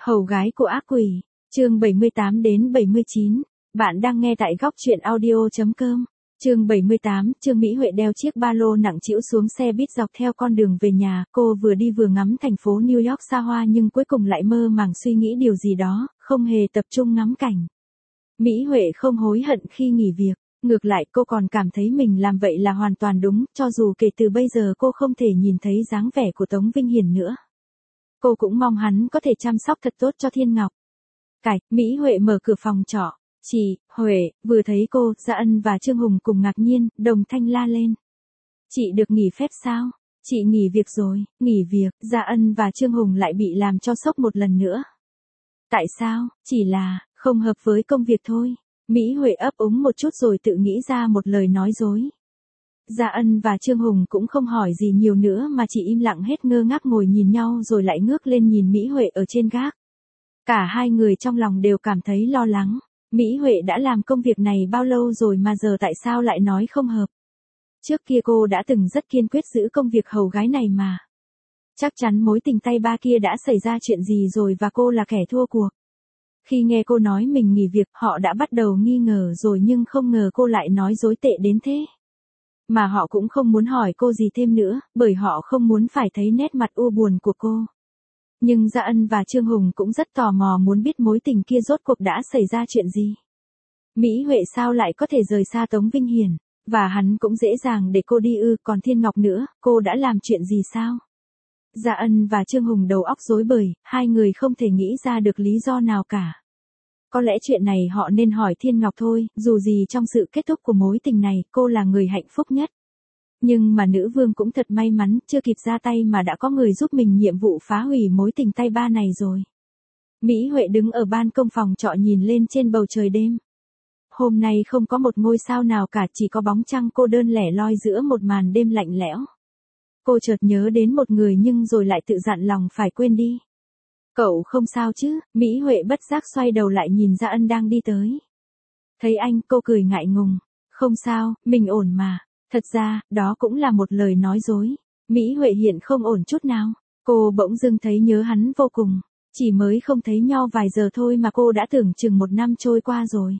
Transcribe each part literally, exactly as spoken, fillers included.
Hầu gái của ác quỷ, chương bảy mươi tám đến bảy mươi chín. Bạn đang nghe tại góc truyện audio chấm com. Chương bảy mươi tám, Trương Mỹ Huệ đeo chiếc ba lô nặng trĩu xuống xe buýt dọc theo con đường về nhà, cô vừa đi vừa ngắm thành phố New York xa hoa nhưng cuối cùng lại mơ màng suy nghĩ điều gì đó, không hề tập trung ngắm cảnh. Mỹ Huệ không hối hận khi nghỉ việc, ngược lại cô còn cảm thấy mình làm vậy là hoàn toàn đúng, cho dù kể từ bây giờ cô không thể nhìn thấy dáng vẻ của Tống Vinh Hiển nữa. Cô cũng mong hắn có thể chăm sóc thật tốt cho Thiên Ngọc. Cạch, Mỹ Huệ mở cửa phòng trọ. Chị, Huệ, vừa thấy cô, Dạ Ân và Trương Hùng cùng ngạc nhiên, đồng thanh la lên. Chị được nghỉ phép sao? Chị nghỉ việc rồi, nghỉ việc, Dạ Ân và Trương Hùng lại bị làm cho sốc một lần nữa. Tại sao? Chỉ là, không hợp với công việc thôi. Mỹ Huệ ấp úng một chút rồi tự nghĩ ra một lời nói dối. Dạ Ân và Trương Hùng cũng không hỏi gì nhiều nữa mà chỉ im lặng hết ngơ ngác ngồi nhìn nhau rồi lại ngước lên nhìn Mỹ Huệ ở trên gác. Cả hai người trong lòng đều cảm thấy lo lắng. Mỹ Huệ đã làm công việc này bao lâu rồi mà giờ tại sao lại nói không hợp? Trước kia cô đã từng rất kiên quyết giữ công việc hầu gái này mà. Chắc chắn mối tình tay ba kia đã xảy ra chuyện gì rồi và cô là kẻ thua cuộc. Khi nghe cô nói mình nghỉ việc, họ đã bắt đầu nghi ngờ rồi nhưng không ngờ cô lại nói dối tệ đến thế. Mà họ cũng không muốn hỏi cô gì thêm nữa, bởi họ không muốn phải thấy nét mặt u buồn của cô. Nhưng Dạ Ân và Trương Hùng cũng rất tò mò muốn biết mối tình kia rốt cuộc đã xảy ra chuyện gì. Mỹ Huệ sao lại có thể rời xa Tống Vinh Hiển, và hắn cũng dễ dàng để cô đi ư, còn Thiên Ngọc nữa, cô đã làm chuyện gì sao? Dạ Ân và Trương Hùng đầu óc rối bời, hai người không thể nghĩ ra được lý do nào cả. Có lẽ chuyện này họ nên hỏi Thiên Ngọc thôi, dù gì trong sự kết thúc của mối tình này, cô là người hạnh phúc nhất. Nhưng mà nữ vương cũng thật may mắn, chưa kịp ra tay mà đã có người giúp mình nhiệm vụ phá hủy mối tình tay ba này rồi. Mỹ Huệ đứng ở ban công phòng trọ nhìn lên trên bầu trời đêm. Hôm nay không có một ngôi sao nào cả, chỉ có bóng trăng cô đơn lẻ loi giữa một màn đêm lạnh lẽo. Cô chợt nhớ đến một người nhưng rồi lại tự dặn lòng phải quên đi. Cậu không sao chứ? Mỹ Huệ bất giác xoay đầu lại nhìn Dạ Ân đang đi tới. Thấy anh, cô cười ngại ngùng. Không sao, mình ổn mà. Thật ra, đó cũng là một lời nói dối. Mỹ Huệ hiện không ổn chút nào. Cô bỗng dưng thấy nhớ hắn vô cùng. Chỉ mới không thấy nhau vài giờ thôi mà cô đã tưởng chừng một năm trôi qua rồi.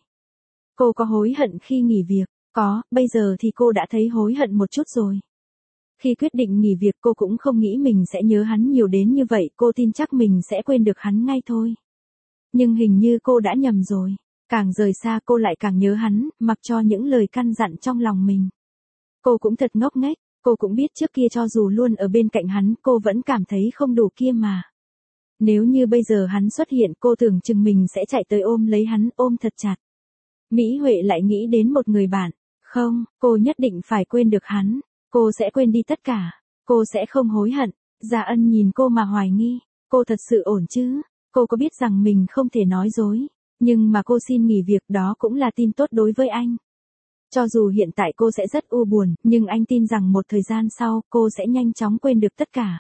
Cô có hối hận khi nghỉ việc? Có, bây giờ thì cô đã thấy hối hận một chút rồi. Khi quyết định nghỉ việc cô cũng không nghĩ mình sẽ nhớ hắn nhiều đến như vậy, cô tin chắc mình sẽ quên được hắn ngay thôi. Nhưng hình như cô đã nhầm rồi. Càng rời xa cô lại càng nhớ hắn, mặc cho những lời căn dặn trong lòng mình. Cô cũng thật ngốc nghếch, cô cũng biết trước kia cho dù luôn ở bên cạnh hắn, cô vẫn cảm thấy không đủ kia mà. Nếu như bây giờ hắn xuất hiện, cô tưởng chừng mình sẽ chạy tới ôm lấy hắn, ôm thật chặt. Mỹ Huệ lại nghĩ đến một người bạn. Không, cô nhất định phải quên được hắn. Cô sẽ quên đi tất cả. Cô sẽ không hối hận. Dạ Ân nhìn cô mà hoài nghi. Cô thật sự ổn chứ? Cô có biết rằng mình không thể nói dối. Nhưng mà cô xin nghỉ việc, đó cũng là tin tốt đối với anh. Cho dù hiện tại cô sẽ rất u buồn, nhưng anh tin rằng một thời gian sau, cô sẽ nhanh chóng quên được tất cả.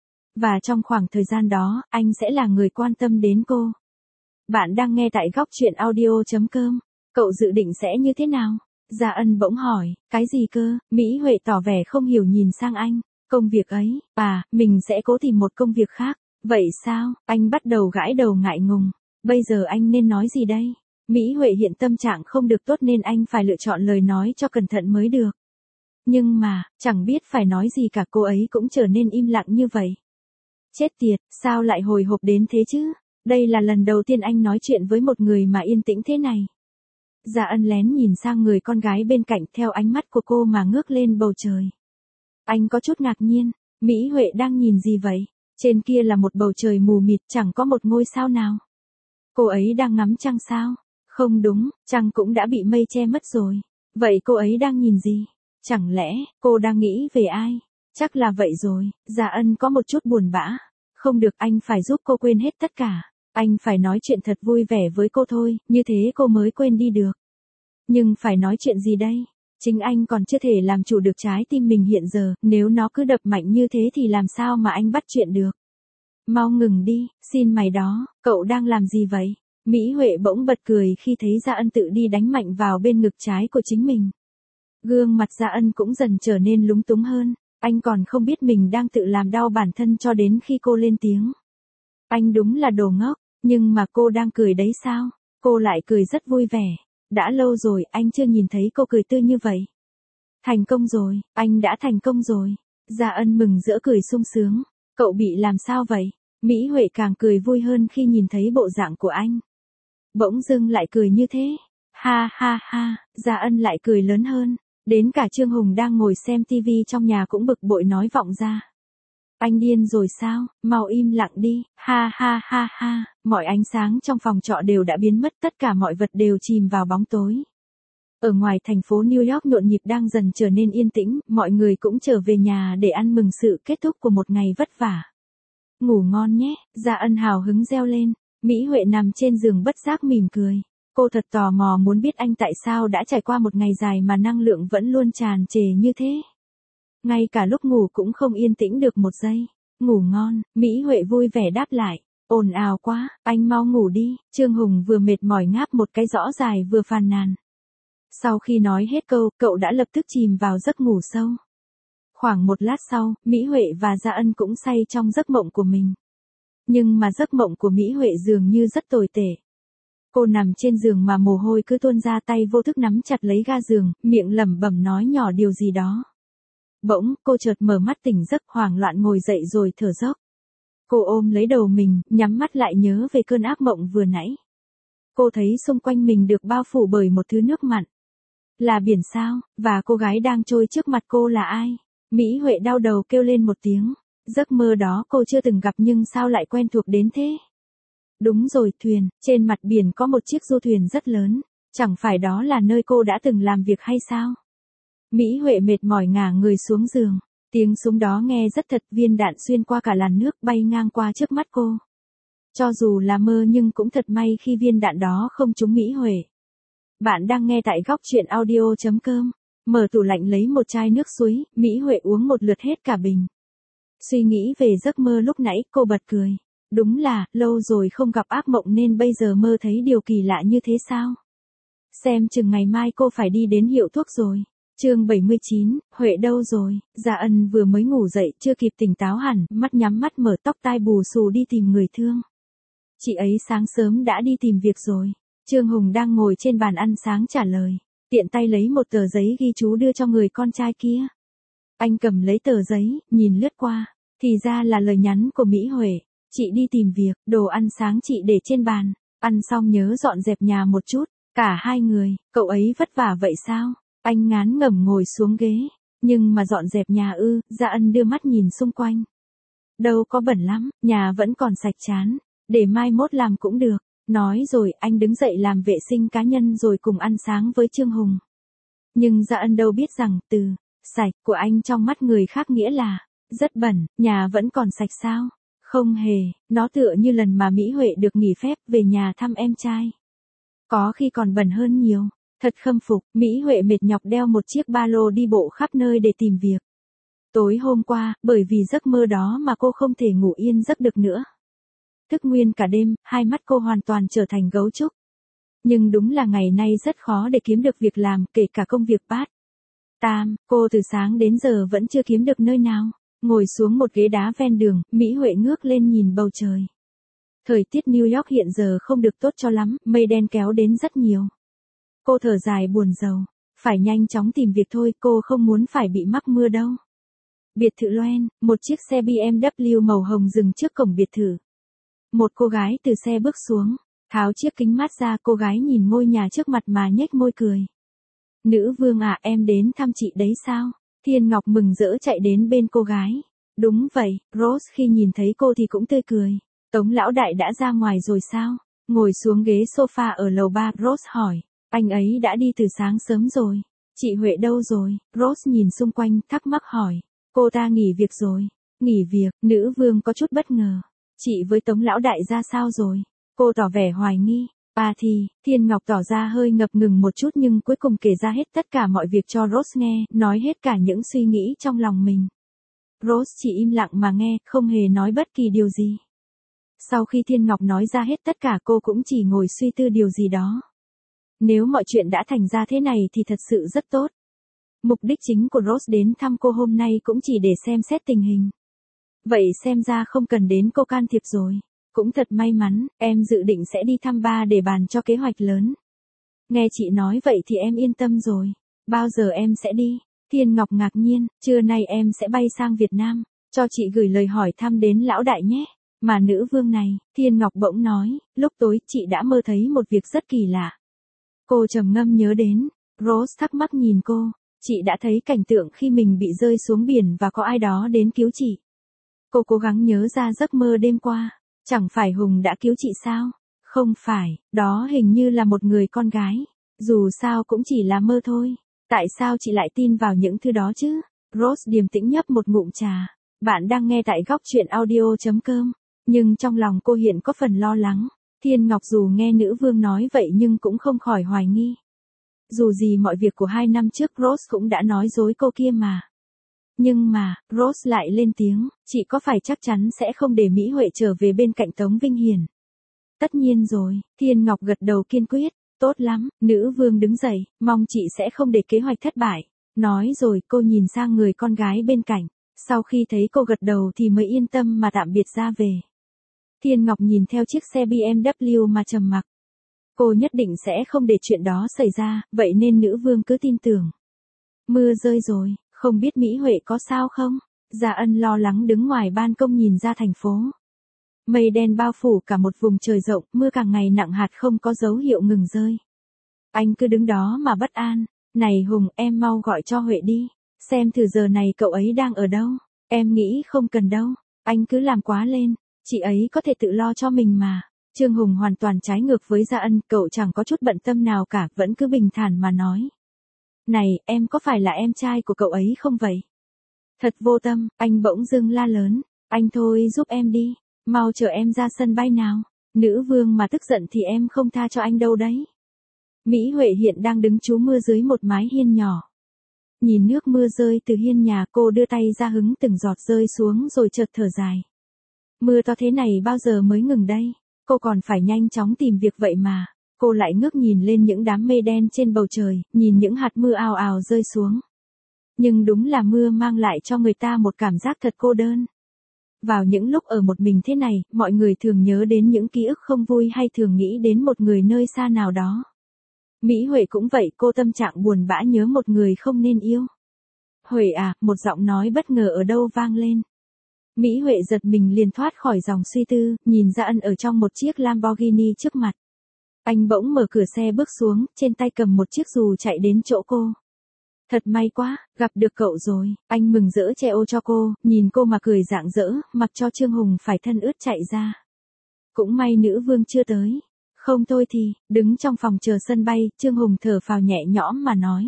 Và trong khoảng thời gian đó, anh sẽ là người quan tâm đến cô. Bạn đang nghe tại góc truyện audio chấm com. Cậu dự định sẽ như thế nào? Dạ Ân bỗng hỏi, cái gì cơ? Mỹ Huệ tỏ vẻ không hiểu nhìn sang anh. Công việc ấy, à, mình sẽ cố tìm một công việc khác. Vậy sao? Anh bắt đầu gãi đầu ngại ngùng. Bây giờ anh nên nói gì đây? Mỹ Huệ hiện tâm trạng không được tốt nên anh phải lựa chọn lời nói cho cẩn thận mới được. Nhưng mà, chẳng biết phải nói gì cả, cô ấy cũng trở nên im lặng như vậy. Chết tiệt, sao lại hồi hộp đến thế chứ? Đây là lần đầu tiên anh nói chuyện với một người mà yên tĩnh thế này. Dạ Ân lén nhìn sang người con gái bên cạnh theo ánh mắt của cô mà ngước lên bầu trời. Anh có chút ngạc nhiên, Mỹ Huệ đang nhìn gì vậy? Trên kia là một bầu trời mù mịt, chẳng có một ngôi sao nào. Cô ấy đang ngắm trăng sao? Không đúng, trăng cũng đã bị mây che mất rồi. Vậy cô ấy đang nhìn gì? Chẳng lẽ, cô đang nghĩ về ai? Chắc là vậy rồi. Dạ Ân có một chút buồn bã. Không được, anh phải giúp cô quên hết tất cả. Anh phải nói chuyện thật vui vẻ với cô thôi, như thế cô mới quên đi được. Nhưng phải nói chuyện gì đây? Chính anh còn chưa thể làm chủ được trái tim mình hiện giờ, nếu nó cứ đập mạnh như thế thì làm sao mà anh bắt chuyện được? Mau ngừng đi, xin mày đó, cậu đang làm gì vậy? Mỹ Huệ bỗng bật cười khi thấy Dạ Ân tự đi đánh mạnh vào bên ngực trái của chính mình. Gương mặt Dạ Ân cũng dần trở nên lúng túng hơn, anh còn không biết mình đang tự làm đau bản thân cho đến khi cô lên tiếng. Anh đúng là đồ ngốc. Nhưng mà cô đang cười đấy sao? Cô lại cười rất vui vẻ. Đã lâu rồi anh chưa nhìn thấy cô cười tươi như vậy. Thành công rồi, anh đã thành công rồi. Gia Ân mừng rỡ cười sung sướng. Cậu bị làm sao vậy? Mỹ Huệ càng cười vui hơn khi nhìn thấy bộ dạng của anh. Bỗng dưng lại cười như thế. Ha ha ha, Gia Ân lại cười lớn hơn. Đến cả Trương Hùng đang ngồi xem tivi trong nhà cũng bực bội nói vọng ra. Anh điên rồi sao, mau im lặng đi, ha ha ha ha, mọi ánh sáng trong phòng trọ đều đã biến mất, tất cả mọi vật đều chìm vào bóng tối. Ở ngoài thành phố New York nhộn nhịp đang dần trở nên yên tĩnh, mọi người cũng trở về nhà để ăn mừng sự kết thúc của một ngày vất vả. Ngủ ngon nhé, Gia Ân hào hứng reo lên, Mỹ Huệ nằm trên giường bất giác mỉm cười. Cô thật tò mò muốn biết anh tại sao đã trải qua một ngày dài mà năng lượng vẫn luôn tràn trề như thế. Ngay cả lúc ngủ cũng không yên tĩnh được một giây. Ngủ ngon, Mỹ Huệ vui vẻ đáp lại. Ồn ào quá, anh mau ngủ đi. Trương Hùng vừa mệt mỏi ngáp một cái rõ dài vừa phàn nàn. Sau khi nói hết câu, cậu đã lập tức chìm vào giấc ngủ sâu. Khoảng một lát sau, Mỹ Huệ và Gia Ân cũng say trong giấc mộng của mình. Nhưng mà giấc mộng của Mỹ Huệ dường như rất tồi tệ. Cô nằm trên giường mà mồ hôi cứ tuôn ra, tay vô thức nắm chặt lấy ga giường, miệng lẩm bẩm nói nhỏ điều gì đó. Bỗng, cô chợt mở mắt tỉnh giấc, hoảng loạn ngồi dậy rồi thở dốc. Cô ôm lấy đầu mình, nhắm mắt lại nhớ về cơn ác mộng vừa nãy. Cô thấy xung quanh mình được bao phủ bởi một thứ nước mặn. Là biển sao, và cô gái đang trôi trước mặt cô là ai? Mỹ Huệ đau đầu kêu lên một tiếng. Giấc mơ đó cô chưa từng gặp nhưng sao lại quen thuộc đến thế? Đúng rồi, thuyền, trên mặt biển có một chiếc du thuyền rất lớn. Chẳng phải đó là nơi cô đã từng làm việc hay sao? Mỹ Huệ mệt mỏi ngả người xuống giường. Tiếng súng đó nghe rất thật, viên đạn xuyên qua cả làn nước bay ngang qua trước mắt cô. Cho dù là mơ nhưng cũng thật may khi viên đạn đó không trúng Mỹ Huệ. Bạn đang nghe tại góc truyện audio chấm com. Mở tủ lạnh lấy một chai nước suối, Mỹ Huệ uống một lượt hết cả bình. Suy nghĩ về giấc mơ lúc nãy, cô bật cười. Đúng là, lâu rồi không gặp ác mộng nên bây giờ mơ thấy điều kỳ lạ như thế sao? Xem chừng ngày mai cô phải đi đến hiệu thuốc rồi. Chương bảy mươi chín, Huệ đâu rồi? Gia Ân vừa mới ngủ dậy, chưa kịp tỉnh táo hẳn, mắt nhắm mắt mở, tóc tai bù xù đi tìm người thương. Chị ấy sáng sớm đã đi tìm việc rồi. Trương Hùng đang ngồi trên bàn ăn sáng trả lời. Tiện tay lấy một tờ giấy ghi chú đưa cho người con trai kia. Anh cầm lấy tờ giấy, nhìn lướt qua. Thì ra là lời nhắn của Mỹ Huệ. Chị đi tìm việc, đồ ăn sáng chị để trên bàn. Ăn xong nhớ dọn dẹp nhà một chút. Cả hai người, cậu ấy vất vả vậy sao? Anh ngán ngẩm ngồi xuống ghế. Nhưng mà dọn dẹp nhà ư? Gia Ân đưa mắt nhìn xung quanh. Đâu có bẩn lắm, nhà vẫn còn sạch chán. Để mai mốt làm cũng được. Nói rồi anh đứng dậy làm vệ sinh cá nhân rồi cùng ăn sáng với Trương Hùng. Nhưng Gia Ân đâu biết rằng từ sạch của anh trong mắt người khác nghĩa là rất bẩn, nhà vẫn còn sạch sao? Không hề, nó tựa như lần mà Mỹ Huệ được nghỉ phép về nhà thăm em trai. Có khi còn bẩn hơn nhiều. Thật khâm phục, Mỹ Huệ mệt nhọc đeo một chiếc ba lô đi bộ khắp nơi để tìm việc. Tối hôm qua, bởi vì giấc mơ đó mà cô không thể ngủ yên giấc được nữa. Thức nguyên cả đêm, hai mắt cô hoàn toàn trở thành gấu trúc. Nhưng đúng là ngày nay rất khó để kiếm được việc làm, kể cả công việc part time, cô từ sáng đến giờ vẫn chưa kiếm được nơi nào. Ngồi xuống một ghế đá ven đường, Mỹ Huệ ngước lên nhìn bầu trời. Thời tiết New York hiện giờ không được tốt cho lắm, mây đen kéo đến rất nhiều. Cô thở dài buồn rầu, phải nhanh chóng tìm việc thôi, cô không muốn phải bị mắc mưa đâu. Biệt thự Loen, một chiếc xe bê em vê màu hồng dừng trước cổng biệt thự. Một cô gái từ xe bước xuống, tháo chiếc kính mát ra, cô gái nhìn ngôi nhà trước mặt mà nhếch môi cười. Nữ vương à, em đến thăm chị đấy sao? Thiên Ngọc mừng rỡ chạy đến bên cô gái. Đúng vậy, Rose khi nhìn thấy cô thì cũng tươi cười. Tống lão đại đã ra ngoài rồi sao? Ngồi xuống ghế sofa ở lầu ba, Rose hỏi. Anh ấy đã đi từ sáng sớm rồi. Chị Huệ đâu rồi? Rose nhìn xung quanh, thắc mắc hỏi. Cô ta nghỉ việc rồi. Nghỉ việc, nữ vương có chút bất ngờ. Chị với Tống lão đại ra sao rồi? Cô tỏ vẻ hoài nghi. À thì, Thiên Ngọc tỏ ra hơi ngập ngừng một chút nhưng cuối cùng kể ra hết tất cả mọi việc cho Rose nghe, nói hết cả những suy nghĩ trong lòng mình. Rose chỉ im lặng mà nghe, không hề nói bất kỳ điều gì. Sau khi Thiên Ngọc nói ra hết tất cả, cô cũng chỉ ngồi suy tư điều gì đó. Nếu mọi chuyện đã thành ra thế này thì thật sự rất tốt. Mục đích chính của Rose đến thăm cô hôm nay cũng chỉ để xem xét tình hình. Vậy xem ra không cần đến cô can thiệp rồi. Cũng thật may mắn, em dự định sẽ đi thăm ba để bàn cho kế hoạch lớn. Nghe chị nói vậy thì em yên tâm rồi. Bao giờ em sẽ đi? Thiên Ngọc ngạc nhiên, trưa nay em sẽ bay sang Việt Nam, cho chị gửi lời hỏi thăm đến lão đại nhé. Mà nữ vương này, Thiên Ngọc bỗng nói, lúc tối chị đã mơ thấy một việc rất kỳ lạ. Cô trầm ngâm nhớ đến, Rose thắc mắc nhìn cô, chị đã thấy cảnh tượng khi mình bị rơi xuống biển và có ai đó đến cứu chị. Cô cố gắng nhớ ra giấc mơ đêm qua, chẳng phải Hùng đã cứu chị sao? Không phải, đó hình như là một người con gái, dù sao cũng chỉ là mơ thôi. Tại sao chị lại tin vào những thứ đó chứ? Rose điềm tĩnh nhấp một ngụm trà. Bạn đang nghe tại góc truyện audio.com. Nhưng trong lòng cô hiện có phần lo lắng. Thiên Ngọc dù nghe nữ vương nói vậy nhưng cũng không khỏi hoài nghi. Dù gì mọi việc của hai năm trước Rose cũng đã nói dối cô kia mà. Nhưng mà, Rose lại lên tiếng, chị có phải chắc chắn sẽ không để Mỹ Huệ trở về bên cạnh Tống Vinh Hiền? Tất nhiên rồi, Thiên Ngọc gật đầu kiên quyết. Tốt lắm, nữ vương đứng dậy, mong chị sẽ không để kế hoạch thất bại. Nói rồi cô nhìn sang người con gái bên cạnh. Sau khi thấy cô gật đầu thì mới yên tâm mà tạm biệt ra về. Thiên Ngọc nhìn theo chiếc xe bê em vê mà trầm mặc. Cô nhất định sẽ không để chuyện đó xảy ra, vậy nên nữ vương cứ tin tưởng. Mưa rơi rồi, không biết Mỹ Huệ có sao không? Gia Ân lo lắng đứng ngoài ban công nhìn ra thành phố. Mây đen bao phủ cả một vùng trời rộng, mưa càng ngày nặng hạt không có dấu hiệu ngừng rơi. Anh cứ đứng đó mà bất an. Này Hùng, em mau gọi cho Huệ đi. Xem thử giờ này cậu ấy đang ở đâu. Em nghĩ không cần đâu. Anh cứ làm quá lên. Chị ấy có thể tự lo cho mình mà. Trương Hùng hoàn toàn trái ngược với Gia Ân, cậu chẳng có chút bận tâm nào cả, vẫn cứ bình thản mà nói. Này, em có phải là em trai của cậu ấy không vậy? Thật vô tâm, anh bỗng dưng la lớn. Anh thôi giúp em đi. Mau chờ em ra sân bay nào. Nữ vương mà tức giận thì em không tha cho anh đâu đấy. Mỹ Huệ hiện đang đứng trú mưa dưới một mái hiên nhỏ. Nhìn nước mưa rơi từ hiên nhà, cô đưa tay ra hứng từng giọt rơi xuống rồi chợt thở dài. Mưa to thế này bao giờ mới ngừng đây? Cô còn phải nhanh chóng tìm việc vậy mà. Cô lại ngước nhìn lên những đám mây đen trên bầu trời, nhìn những hạt mưa ào ào rơi xuống. Nhưng đúng là mưa mang lại cho người ta một cảm giác thật cô đơn. Vào những lúc ở một mình thế này, mọi người thường nhớ đến những ký ức không vui hay thường nghĩ đến một người nơi xa nào đó. Mỹ Huệ cũng vậy, cô tâm trạng buồn bã nhớ một người không nên yêu. Huệ à, một giọng nói bất ngờ ở đâu vang lên. Mỹ Huệ giật mình liền thoát khỏi dòng suy tư, nhìn Gia Ân ở trong một chiếc Lamborghini trước mặt. Anh bỗng mở cửa xe bước xuống, trên tay cầm một chiếc dù chạy đến chỗ cô. Thật may quá, gặp được cậu rồi, anh mừng rỡ che ô cho cô, nhìn cô mà cười rạng rỡ, mặc cho Trương Hùng phải thân ướt chạy ra. Cũng may nữ vương chưa tới. Không thôi thì, đứng trong phòng chờ sân bay, Trương Hùng thở phào nhẹ nhõm mà nói.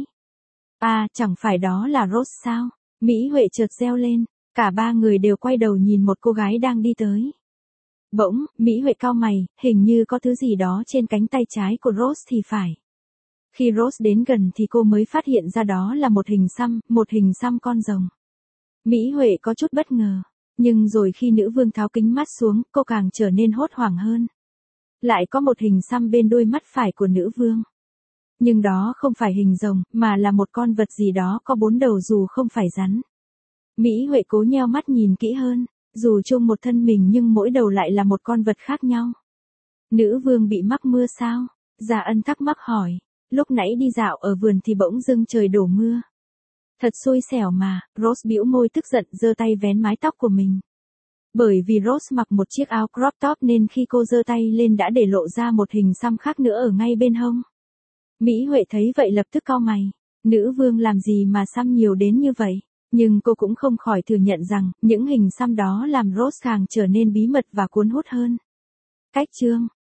À, chẳng phải đó là Rose sao? Mỹ Huệ chợt reo lên, cả ba người đều quay đầu nhìn một cô gái đang đi tới. Bỗng, Mỹ Huệ cau mày, hình như có thứ gì đó trên cánh tay trái của Rose thì phải. Khi Rose đến gần thì cô mới phát hiện ra đó là một hình xăm, một hình xăm con rồng. Mỹ Huệ có chút bất ngờ, nhưng rồi khi nữ vương tháo kính mắt xuống, cô càng trở nên hốt hoảng hơn. Lại có một hình xăm bên đôi mắt phải của nữ vương. Nhưng đó không phải hình rồng, mà là một con vật gì đó có bốn đầu dù không phải rắn. Mỹ Huệ cố nheo mắt nhìn kỹ hơn, dù chung một thân mình nhưng mỗi đầu lại là một con vật khác nhau. Nữ vương bị mắc mưa sao? Gia Ân thắc mắc hỏi. Lúc nãy đi dạo ở vườn thì bỗng dưng trời đổ mưa. Thật xui xẻo mà, Rose bĩu môi tức giận giơ tay vén mái tóc của mình. Bởi vì Rose mặc một chiếc áo crop top nên khi cô giơ tay lên đã để lộ ra một hình xăm khác nữa ở ngay bên hông. Mỹ Huệ thấy vậy lập tức cau mày. Nữ vương làm gì mà xăm nhiều đến như vậy? Nhưng cô cũng không khỏi thừa nhận rằng, những hình xăm đó làm Rose càng trở nên bí mật và cuốn hút hơn. Cách chương